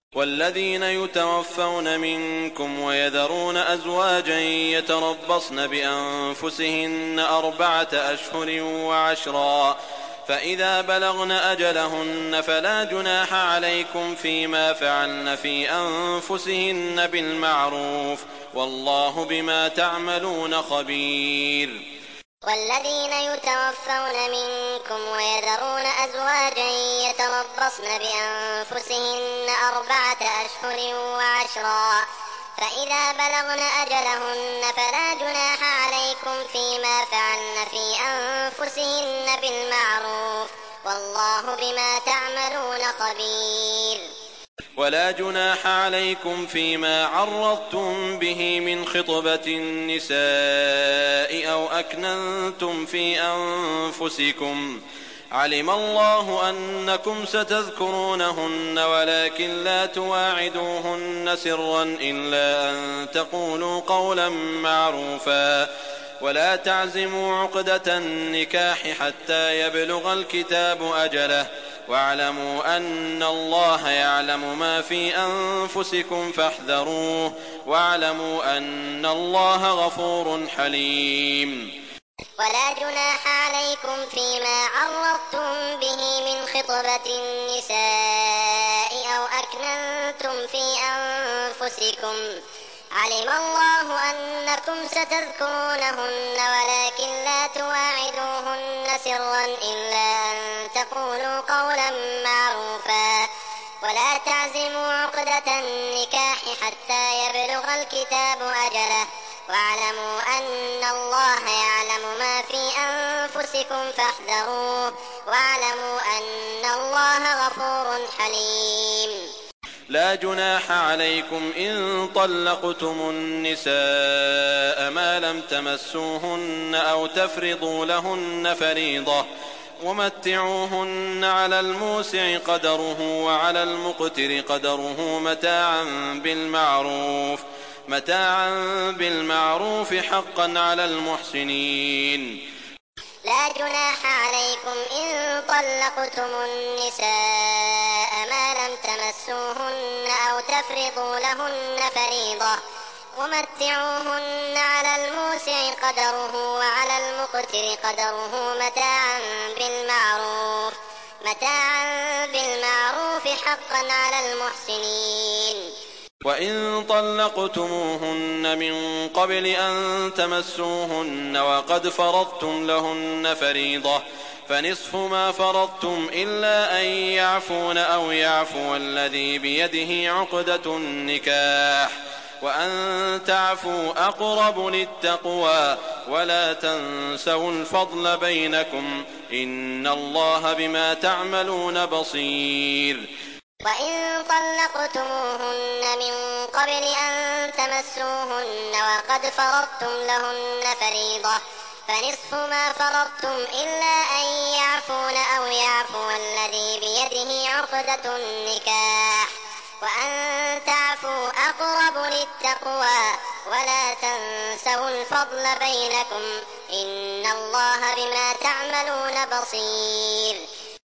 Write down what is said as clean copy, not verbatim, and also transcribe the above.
والذين يتوفون منكم ويذرون أزواجا يتربصن بأنفسهن 4 أشهر وعشرا، فإذا بلغن أجلهن فلا جناح عليكم فيما فعلن في أنفسهن بالمعروف، والله بما تعملون خبير. والذين يتوفون منكم ويذرون أزواجا يتربصن بأنفسهن 4 أشهر وعشرا، فإذا بلغن أجلهن فلا جناح عليكم فيما فعلن في أنفسهن بالمعروف، والله بما تعملون خبير. ولا جناح عليكم فيما عرضتم به من خطبة النساء أو أكننتم في أنفسكم، علم الله أنكم ستذكرونهن ولكن لا تواعدوهن سرا إلا أن تقولوا قولا معروفا، ولا تعزموا عقدة النكاح حتى يبلغ الكتاب أجله، واعلموا أن الله يعلم ما في أنفسكم فاحذروه، واعلموا أن الله غفور حليم. ولا جناح عليكم فيما عرضتم به من خطبة النساء أو أكننتم في أنفسكم، علم الله أنكم ستذكرونهن ولكن لا تواعدوهن سرا إلا أن تقولوا قولا معروفا، ولا تعزموا عقدة النكاح حتى يبلغ الكتاب أجله، واعلموا أن الله يعلم ما في أنفسكم فاحذروه، واعلموا أن الله غفور حليم. لا جناح عليكم إن طلقتم النساء ما لم تمسوهن أو تفرضوا لهن فريضة، ومتعوهن على الموسع قدره وعلى المقتر قدره متاعا بالمعروف حقا على المحسنين. لا جناح عليكم إن طلقتم النساء ما لم تمسوهن أو تفرضوا لهن فريضة، ومتعوهن على الموسع قدره وعلى المقتر قدره متاعا بالمعروف حقا على المحسنين. وإن طلقتموهن من قبل أن تمسوهن وقد فرضتم لهن فريضة فنصف ما فرضتم إلا أن يعفون أو يعفو الذي بيده عقدة النكاح، وأن تعفوا أقرب للتقوى، ولا تنسوا الفضل بينكم، إن الله بما تعملون بصير. وإن طلقتموهن من قبل أن تمسوهن وقد فرضتم لهن فريضة فنصف ما فرضتم إلا أن يعفون أو يعفو الذي بيده عقدة النكاح، وأن تعفوا أقرب للتقوى، ولا تنسوا الفضل بينكم، إن الله بما تعملون بصير.